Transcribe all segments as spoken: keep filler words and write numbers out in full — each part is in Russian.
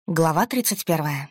Глава тридцать первая.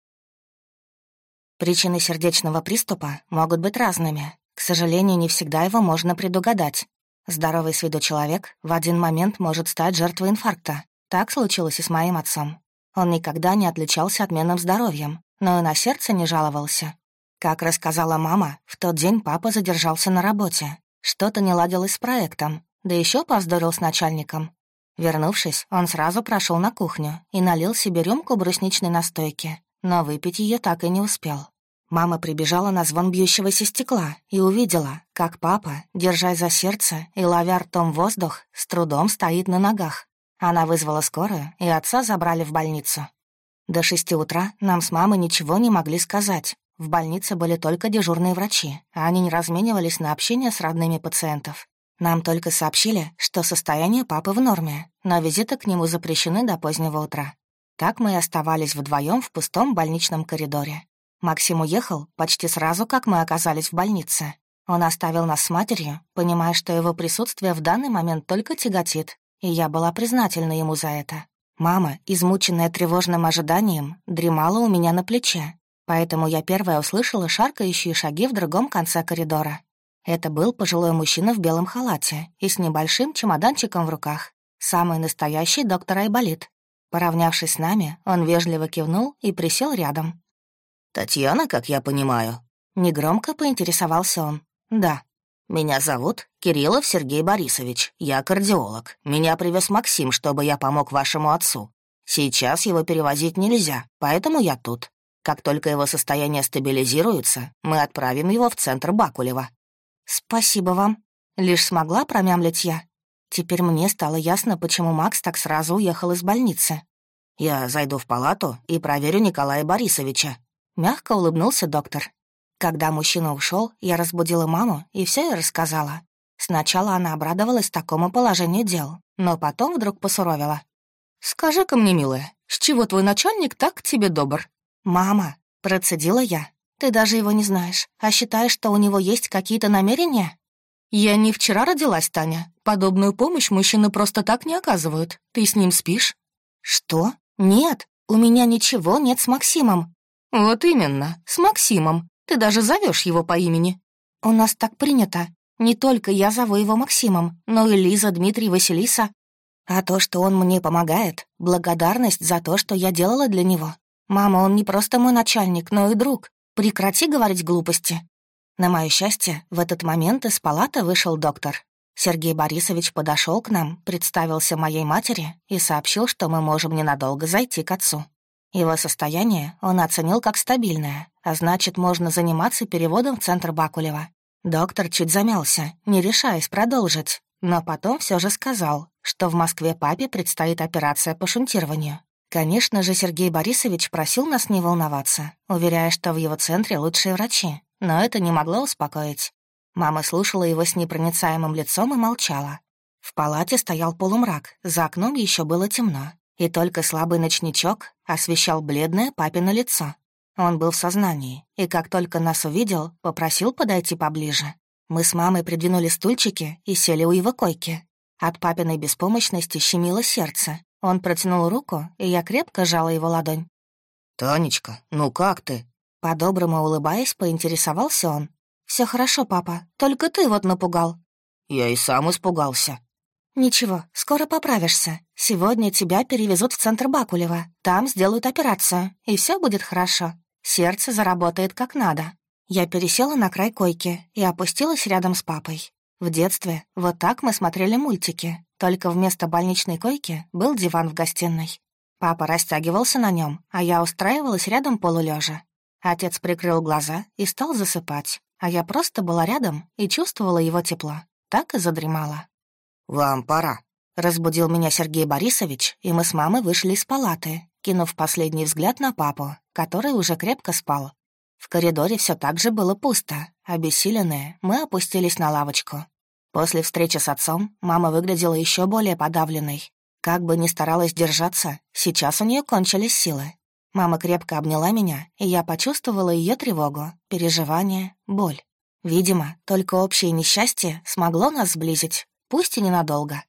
Причины сердечного приступа могут быть разными. К сожалению, не всегда его можно предугадать. Здоровый с виду человек в один момент может стать жертвой инфаркта. Так случилось и с моим отцом. Он никогда не отличался отменным здоровьем, но и на сердце не жаловался. Как рассказала мама, в тот день папа задержался на работе. Что-то не ладилось с проектом, да еще повздорил с начальником. Вернувшись, он сразу прошел на кухню и налил себе рюмку брусничной настойки, но выпить ее так и не успел. Мама прибежала на звон бьющегося стекла и увидела, как папа, держась за сердце и ловя ртом воздух, с трудом стоит на ногах. Она вызвала скорую, и отца забрали в больницу. До шести утра нам с мамой ничего не могли сказать. В больнице были только дежурные врачи, а они не разменивались на общение с родными пациентов. Нам только сообщили, что состояние папы в норме, но визиты к нему запрещены до позднего утра. Так мы и оставались вдвоем в пустом больничном коридоре. Максим уехал почти сразу, как мы оказались в больнице. Он оставил нас с матерью, понимая, что его присутствие в данный момент только тяготит, и я была признательна ему за это. Мама, измученная тревожным ожиданием, дремала у меня на плече, поэтому я первая услышала шаркающие шаги в другом конце коридора. Это был пожилой мужчина в белом халате и с небольшим чемоданчиком в руках. Самый настоящий доктор Айболит. Поравнявшись с нами, он вежливо кивнул и присел рядом. «Татьяна, как я понимаю?» Негромко поинтересовался он. «Да». «Меня зовут Кириллов Сергей Борисович. Я кардиолог. Меня привез Максим, чтобы я помог вашему отцу. Сейчас его перевозить нельзя, поэтому я тут. Как только его состояние стабилизируется, мы отправим его в центр Бакулева». «Спасибо вам», — лишь смогла промямлить я. Теперь мне стало ясно, почему Макс так сразу уехал из больницы. «Я зайду в палату и проверю Николая Борисовича», — мягко улыбнулся доктор. Когда мужчина ушел, я разбудила маму и все ей рассказала. Сначала она обрадовалась такому положению дел, но потом вдруг посуровила. «Скажи-ка мне, милая, с чего твой начальник так к тебе добр?» «Мама», — процедила я. «Ты даже его не знаешь, а считаешь, что у него есть какие-то намерения?» «Я не вчера родилась, Таня. Подобную помощь мужчины просто так не оказывают. Ты с ним спишь?» «Что? Нет, у меня ничего нет с Максимом». «Вот именно, с Максимом. Ты даже зовешь его по имени». «У нас так принято. Не только я зову его Максимом, но и Лиза, Дмитрий, Василиса. А то, что он мне помогает, благодарность за то, что я делала для него. Мама, он не просто мой начальник, но и друг. Прекрати говорить глупости». На мое счастье, в этот момент из палаты вышел доктор. Сергей Борисович подошел к нам, представился моей матери и сообщил, что мы можем ненадолго зайти к отцу. Его состояние он оценил как стабильное, а значит, можно заниматься переводом в центр Бакулева. Доктор чуть замялся, не решаясь продолжить, но потом все же сказал, что в Москве папе предстоит операция по шунтированию. Конечно же, Сергей Борисович просил нас не волноваться, уверяя, что в его центре лучшие врачи, но это не могло успокоить. Мама слушала его с непроницаемым лицом и молчала. В палате стоял полумрак, за окном еще было темно, и только слабый ночничок освещал бледное папино лицо. Он был в сознании, и как только нас увидел, попросил подойти поближе. Мы с мамой придвинули стульчики и сели у его койки. От папиной беспомощности щемило сердце. Он протянул руку, и я крепко сжала его ладонь. «Танечка, ну как ты?» По-доброму улыбаясь, поинтересовался он. «Все хорошо, папа, только ты вот напугал». «Я и сам испугался». «Ничего, скоро поправишься. Сегодня тебя перевезут в центр Бакулева. Там сделают операцию, и все будет хорошо. Сердце заработает как надо». Я пересела на край койки и опустилась рядом с папой. В детстве вот так мы смотрели мультики, только вместо больничной койки был диван в гостиной. Папа растягивался на нем, а я устраивалась рядом полулежа. Отец прикрыл глаза и стал засыпать, а я просто была рядом и чувствовала его тепло. Так и задремала. «Вам пора», — разбудил меня Сергей Борисович, и мы с мамой вышли из палаты, кинув последний взгляд на папу, который уже крепко спал. В коридоре все так же было пусто. Обессиленные, мы опустились на лавочку. После встречи с отцом мама выглядела еще более подавленной. Как бы ни старалась держаться, сейчас у нее кончились силы. Мама крепко обняла меня, и я почувствовала ее тревогу, переживание, боль. Видимо, только общее несчастье смогло нас сблизить, пусть и ненадолго.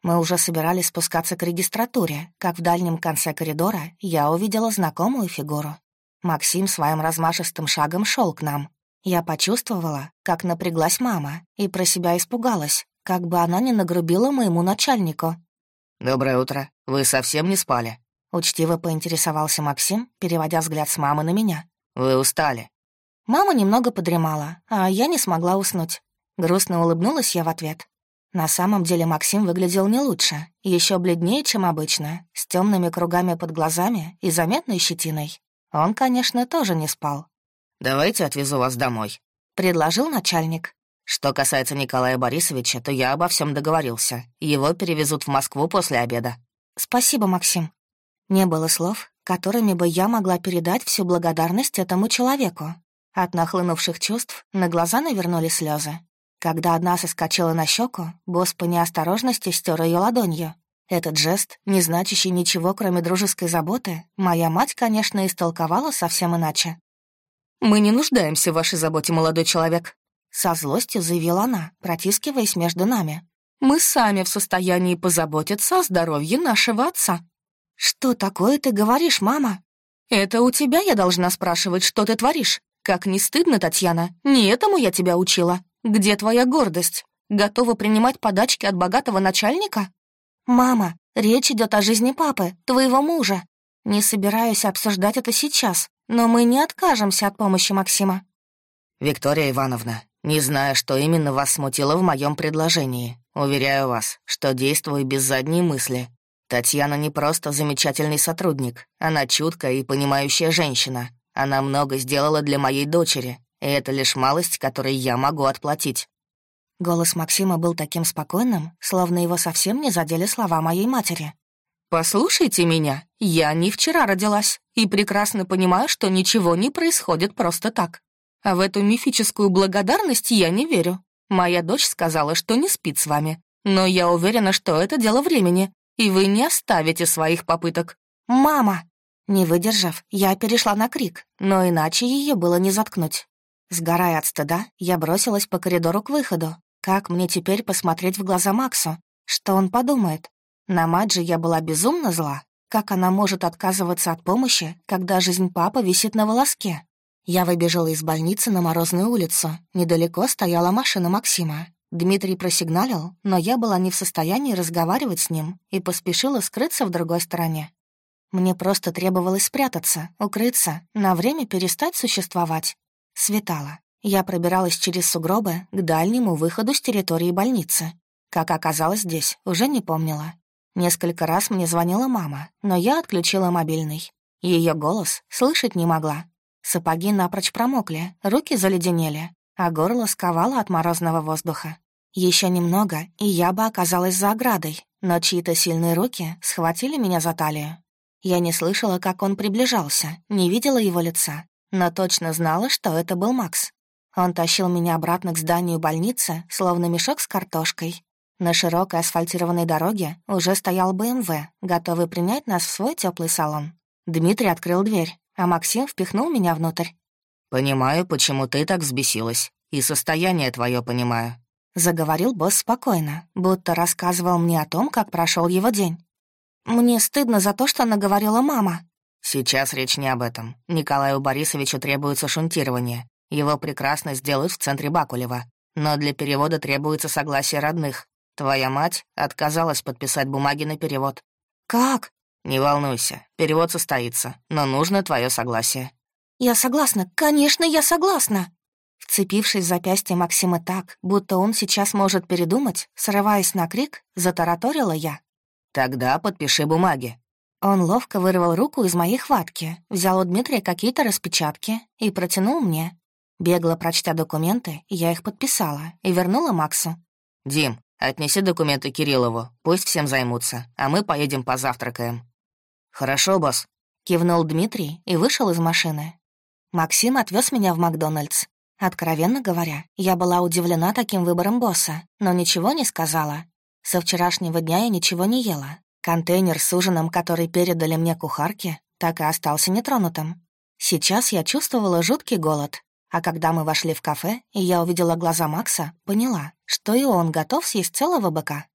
Мы уже собирались спускаться к регистратуре, как в дальнем конце коридора я увидела знакомую фигуру. Максим своим размашистым шагом шел к нам. Я почувствовала, как напряглась мама, и про себя испугалась, как бы она не нагрубила моему начальнику. «Доброе утро. Вы совсем не спали?» Учтиво поинтересовался Максим, переводя взгляд с мамы на меня. «Вы устали?» Мама немного подремала, а я не смогла уснуть. Грустно улыбнулась я в ответ. На самом деле Максим выглядел не лучше, еще бледнее, чем обычно, с темными кругами под глазами и заметной щетиной. Он, конечно, тоже не спал. «Давайте отвезу вас домой», — предложил начальник. «Что касается Николая Борисовича, то я обо всем договорился. Его перевезут в Москву после обеда». «Спасибо, Максим». Не было слов, которыми бы я могла передать всю благодарность этому человеку. От нахлынувших чувств на глаза навернулись слезы. Когда одна соскочила на щеку, босс по неосторожности стер ее ладонью. Этот жест, не значащий ничего, кроме дружеской заботы, моя мать, конечно, истолковала совсем иначе. «Мы не нуждаемся в вашей заботе, молодой человек», — со злостью заявила она, протискиваясь между нами. «Мы сами в состоянии позаботиться о здоровье нашего отца». «Что такое ты говоришь, мама?» «Это у тебя я должна спрашивать, что ты творишь. Как не стыдно, Татьяна, не этому я тебя учила. Где твоя гордость? Готова принимать подачки от богатого начальника?» «Мама, речь идет о жизни папы, твоего мужа. Не собираюсь обсуждать это сейчас, но мы не откажемся от помощи Максима». «Виктория Ивановна, не знаю, что именно вас смутило в моем предложении. Уверяю вас, что действую без задней мысли. Татьяна не просто замечательный сотрудник, она чуткая и понимающая женщина. Она много сделала для моей дочери, и это лишь малость, которой я могу отплатить». Голос Максима был таким спокойным, словно его совсем не задели слова моей матери. «Послушайте меня, я не вчера родилась и прекрасно понимаю, что ничего не происходит просто так. А в эту мифическую благодарность я не верю. Моя дочь сказала, что не спит с вами, но я уверена, что это дело времени, и вы не оставите своих попыток». «Мама!» Не выдержав, я перешла на крик, но иначе ее было не заткнуть. Сгорая от стыда, я бросилась по коридору к выходу. Как мне теперь посмотреть в глаза Максу? Что он подумает? На мать же я была безумно зла. Как она может отказываться от помощи, когда жизнь папы висит на волоске? Я выбежала из больницы на Морозную улицу. Недалеко стояла машина Максима. Дмитрий просигналил, но я была не в состоянии разговаривать с ним и поспешила скрыться в другой стороне. Мне просто требовалось спрятаться, укрыться, на время перестать существовать. Светало. Я пробиралась через сугробы к дальнему выходу с территории больницы. Как оказалось здесь, уже не помнила. Несколько раз мне звонила мама, но я отключила мобильный. Ее голос слышать не могла. Сапоги напрочь промокли, руки заледенели, а горло сковало от морозного воздуха. Еще немного, и я бы оказалась за оградой, но чьи-то сильные руки схватили меня за талию. Я не слышала, как он приближался, не видела его лица, но точно знала, что это был Макс. Он тащил меня обратно к зданию больницы, словно мешок с картошкой. На широкой асфальтированной дороге уже стоял бэ эм вэ, готовый принять нас в свой теплый салон. Дмитрий открыл дверь, а Максим впихнул меня внутрь. «Понимаю, почему ты так взбесилась, и состояние твое понимаю», — заговорил босс спокойно, будто рассказывал мне о том, как прошел его день. «Мне стыдно за то, что наговорила мама». «Сейчас речь не об этом. Николаю Борисовичу требуется шунтирование. Его прекрасно сделают в центре Бакулева. Но для перевода требуется согласие родных. Твоя мать отказалась подписать бумаги на перевод». «Как?» «Не волнуйся, перевод состоится, но нужно твое согласие». «Я согласна, конечно, я согласна». Вцепившись в запястье Максима так, будто он сейчас может передумать, срываясь на крик, затараторила я. «Тогда подпиши бумаги». Он ловко вырвал руку из моей хватки, взял у Дмитрия какие-то распечатки и протянул мне. Бегло прочтя документы, я их подписала и вернула Максу. «Дим, отнеси документы Кириллову, пусть всем займутся, а мы поедем позавтракаем». «Хорошо, босс», — кивнул Дмитрий и вышел из машины. Максим отвез меня в Макдональдс. Откровенно говоря, я была удивлена таким выбором босса, но ничего не сказала. Со вчерашнего дня я ничего не ела. Контейнер с ужином, который передали мне кухарки, так и остался нетронутым. Сейчас я чувствовала жуткий голод, а когда мы вошли в кафе, и я увидела глаза Макса, поняла, что и он готов съесть целого быка.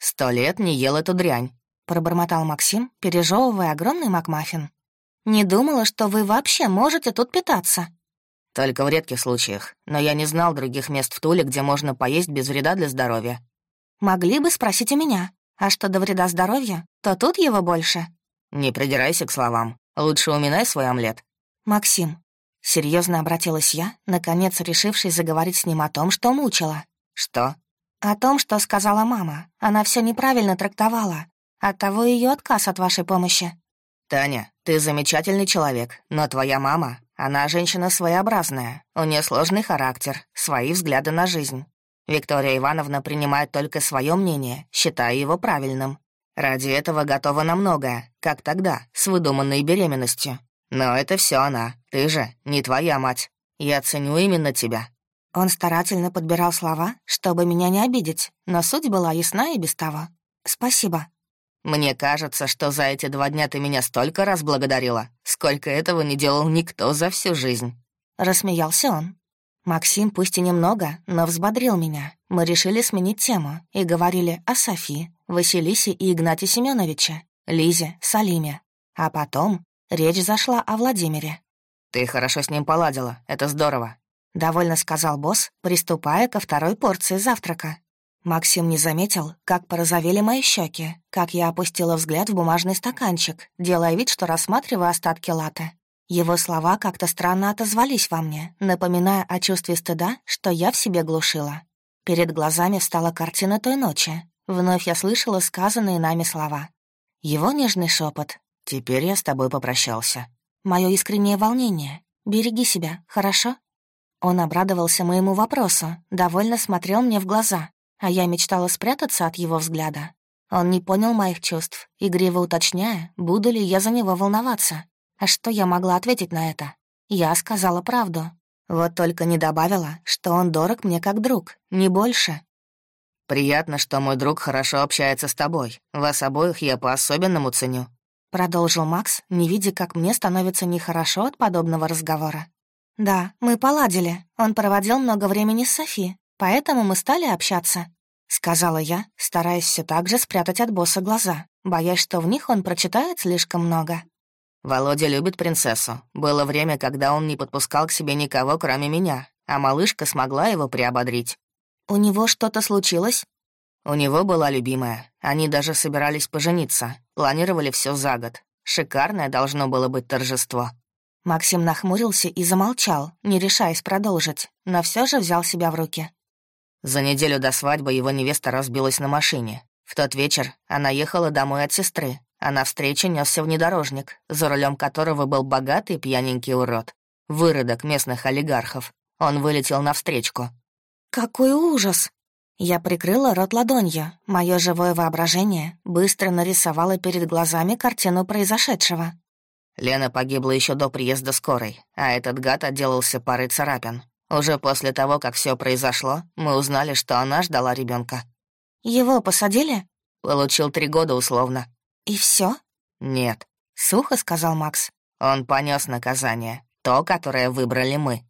Сто лет не ел эту дрянь», — пробормотал Максим, пережевывая огромный макмаффин. «Не думала, что вы вообще можете тут питаться». «Только в редких случаях, но я не знал других мест в Туле, где можно поесть без вреда для здоровья». «Могли бы спросить у меня. А что до вреда здоровью, то тут его больше». «Не придирайся к словам. Лучше уминай свой омлет». «Максим», — серьезно обратилась я, наконец решившись заговорить с ним о том, что мучила. «Что?» «О том, что сказала мама. Она все неправильно трактовала. Оттого ее отказ от вашей помощи». «Таня, ты замечательный человек, но твоя мама, она женщина своеобразная, у нее сложный характер, свои взгляды на жизнь. Виктория Ивановна принимает только свое мнение, считая его правильным. Ради этого готова на многое, как тогда, с выдуманной беременностью. Но это все она, ты же не твоя мать. Я ценю именно тебя». Он старательно подбирал слова, чтобы меня не обидеть, но суть была ясна и без того. «Спасибо». «Мне кажется, что за эти два дня ты меня столько раз благодарила, сколько этого не делал никто за всю жизнь». Рассмеялся он. Максим пусть и немного, но взбодрил меня. Мы решили сменить тему и говорили о Софи, Василисе и Игнате Семеновиче, Лизе, Салиме. А потом речь зашла о Владимире. «Ты хорошо с ним поладила, это здорово», — довольно сказал босс, приступая ко второй порции завтрака. Максим не заметил, как порозовели мои щеки, как я опустила взгляд в бумажный стаканчик, делая вид, что рассматриваю остатки латте. Его слова как-то странно отозвались во мне, напоминая о чувстве стыда, что я в себе глушила. Перед глазами встала картина той ночи. Вновь я слышала сказанные нами слова. Его нежный шепот. «Теперь я с тобой попрощался». Мое искреннее волнение. «Береги себя, хорошо?» Он обрадовался моему вопросу, довольно смотрел мне в глаза, а я мечтала спрятаться от его взгляда. Он не понял моих чувств, игриво уточняя, буду ли я за него волноваться. А что я могла ответить на это? Я сказала правду. Вот только не добавила, что он дорог мне как друг, не больше. «Приятно, что мой друг хорошо общается с тобой. Вас обоих я по-особенному ценю», — продолжил Макс, не видя, как мне становится нехорошо от подобного разговора. «Да, мы поладили. Он проводил много времени с Софи, поэтому мы стали общаться», — сказала я, стараясь все так же спрятать от босса глаза, боясь, что в них он прочитает слишком много. «Володя любит принцессу. Было время, когда он не подпускал к себе никого, кроме меня, а малышка смогла его приободрить». «У него что-то случилось?» «У него была любимая. Они даже собирались пожениться. Планировали все за год. Шикарное должно было быть торжество». Максим нахмурился и замолчал, не решаясь продолжить, но все же взял себя в руки. За неделю до свадьбы его невеста разбилась на машине. В тот вечер она ехала домой от сестры, а навстречу несся внедорожник, за рулем которого был богатый пьяненький урод. Выродок местных олигархов. Он вылетел навстречку. «Какой ужас!» Я прикрыла рот ладонью. Мое живое воображение быстро нарисовало перед глазами картину произошедшего. Лена погибла еще до приезда скорой, а этот гад отделался парой царапин. Уже после того, как все произошло, мы узнали, что она ждала ребенка. «Его посадили?» Получил три года условно. «И все? «Нет», — сухо сказал Макс. «Он понес наказание, то, которое выбрали мы».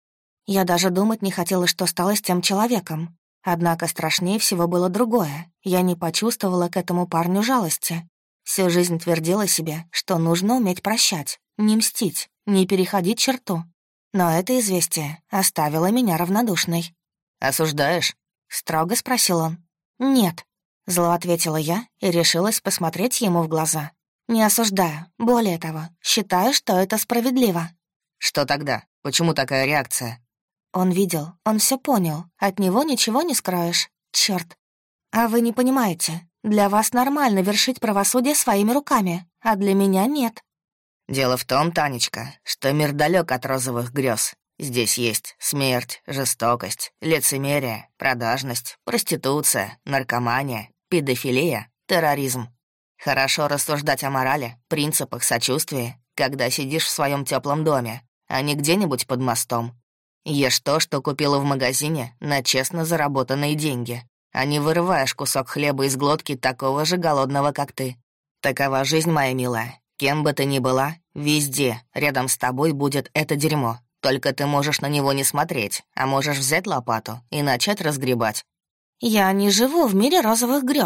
Я даже думать не хотела, что стало с тем человеком. Однако страшнее всего было другое. Я не почувствовала к этому парню жалости. Всю жизнь твердила себе, что нужно уметь прощать, не мстить, не переходить черту. Но это известие оставило меня равнодушной. «Осуждаешь?» — строго спросил он. «Нет», — зло ответила я и решилась посмотреть ему в глаза. «Не осуждаю. Более того, считаю, что это справедливо». «Что тогда? Почему такая реакция?» Он видел, он все понял. От него ничего не скроешь. Черт. А вы не понимаете. Для вас нормально вершить правосудие своими руками, а для меня нет. «Дело в том, Танечка, что мир далек от розовых грез. Здесь есть смерть, жестокость, лицемерие, продажность, проституция, наркомания, педофилия, терроризм. Хорошо рассуждать о морали, принципах, сочувствии, когда сидишь в своем теплом доме, а не где-нибудь под мостом. Ешь то, что купила в магазине, на честно заработанные деньги, а не вырываешь кусок хлеба из глотки такого же голодного, как ты. Такова жизнь, моя милая. Кем бы ты ни была, везде рядом с тобой будет это дерьмо. Только ты можешь на него не смотреть, а можешь взять лопату и начать разгребать». «Я не живу в мире розовых грез»,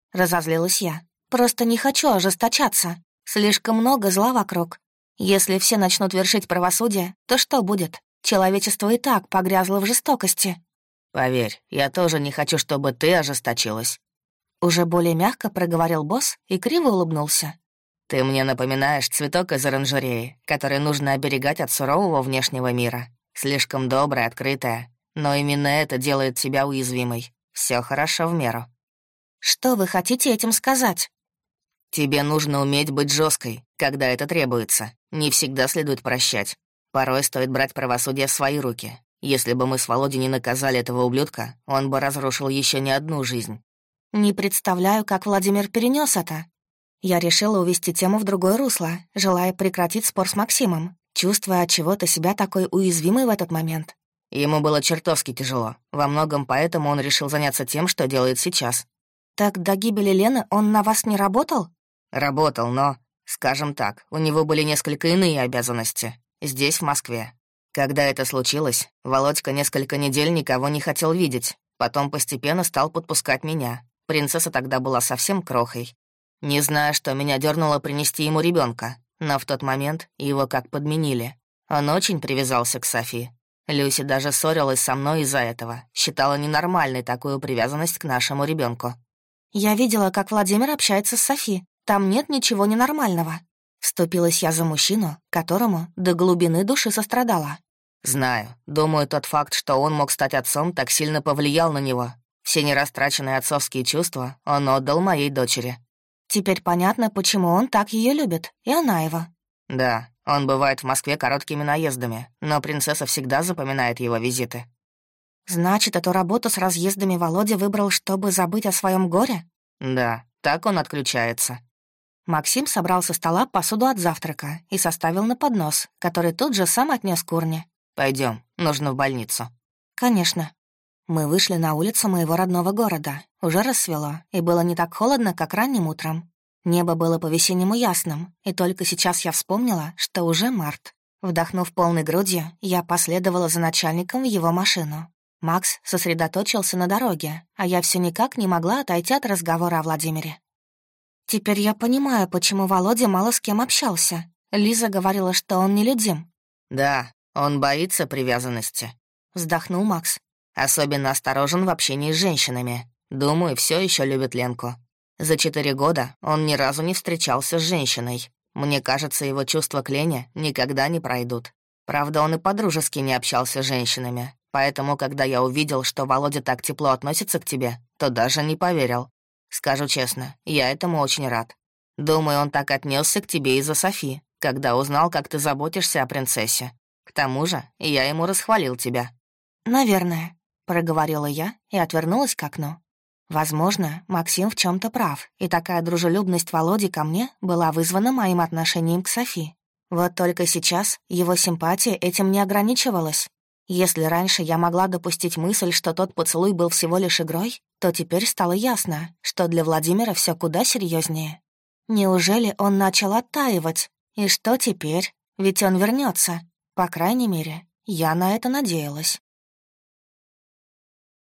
— разозлилась я. «Просто не хочу ожесточаться. Слишком много зла вокруг. Если все начнут вершить правосудие, то что будет? Человечество и так погрязло в жестокости». «Поверь, я тоже не хочу, чтобы ты ожесточилась». Уже более мягко проговорил босс и криво улыбнулся. «Ты мне напоминаешь цветок из оранжереи, который нужно оберегать от сурового внешнего мира. Слишком добрая, открытая, но именно это делает тебя уязвимой. Все хорошо в меру». «Что вы хотите этим сказать?» «Тебе нужно уметь быть жесткой, когда это требуется. Не всегда следует прощать. Порой стоит брать правосудие в свои руки. Если бы мы с Володей не наказали этого ублюдка, он бы разрушил еще не одну жизнь». «Не представляю, как Владимир перенес это». Я решила увести тему в другое русло, желая прекратить спор с Максимом, чувствуя от чего-то себя такой уязвимой в этот момент. Ему было чертовски тяжело. Во многом поэтому он решил заняться тем, что делает сейчас. «Так до гибели Лены он на вас не работал?» Работал, но, скажем так, у него были несколько иные обязанности. Здесь, в Москве. Когда это случилось, Володька несколько недель никого не хотел видеть. Потом постепенно стал подпускать меня. Принцесса тогда была совсем крохой. Не знаю, что меня дернуло принести ему ребенка, но в тот момент его как подменили. Он очень привязался к Софи. Люси даже ссорилась со мной из-за этого. Считала ненормальной такую привязанность к нашему ребенку. «Я видела, как Владимир общается с Софи. Там нет ничего ненормального». Вступилась я за мужчину, которому до глубины души сострадала. «Знаю. Думаю, тот факт, что он мог стать отцом, так сильно повлиял на него. Все нерастраченные отцовские чувства он отдал моей дочери». «Теперь понятно, почему он так ее любит, и она его». «Да, он бывает в Москве короткими наездами, но принцесса всегда запоминает его визиты». «Значит, эту работу с разъездами Володя выбрал, чтобы забыть о своем горе?» «Да, так он отключается». Максим собрал со стола посуду от завтрака и составил на поднос, который тут же сам отнес к урне. Пойдем, нужно в больницу». «Конечно». Мы вышли на улицу моего родного города. Уже рассвело, и было не так холодно, как ранним утром. Небо было по-весеннему ясным, и только сейчас я вспомнила, что уже март. Вдохнув полной грудью, я последовала за начальником в его машину. Макс сосредоточился на дороге, а я все никак не могла отойти от разговора о Владимире. «Теперь я понимаю, почему Володя мало с кем общался. Лиза говорила, что он нелюдим». «Да, он боится привязанности», — вздохнул Макс. «Особенно осторожен в общении с женщинами. Думаю, все еще любит Ленку. За четыре года он ни разу не встречался с женщиной. Мне кажется, его чувства к Лене никогда не пройдут. Правда, он и по-дружески не общался с женщинами. Поэтому, когда я увидел, что Володя так тепло относится к тебе, то даже не поверил. Скажу честно, я этому очень рад. Думаю, он так отнесся к тебе из-за Софи, когда узнал, как ты заботишься о принцессе. К тому же я ему расхвалил тебя». «Наверное», — проговорила я и отвернулась к окну. Возможно, Максим в чем то прав, и такая дружелюбность Володи ко мне была вызвана моим отношением к Софи. Вот только сейчас его симпатия этим не ограничивалась. Если раньше я могла допустить мысль, что тот поцелуй был всего лишь игрой, то теперь стало ясно, что для Владимира все куда серьезнее. Неужели он начал оттаивать? И что теперь? Ведь он вернется. По крайней мере, я на это надеялась.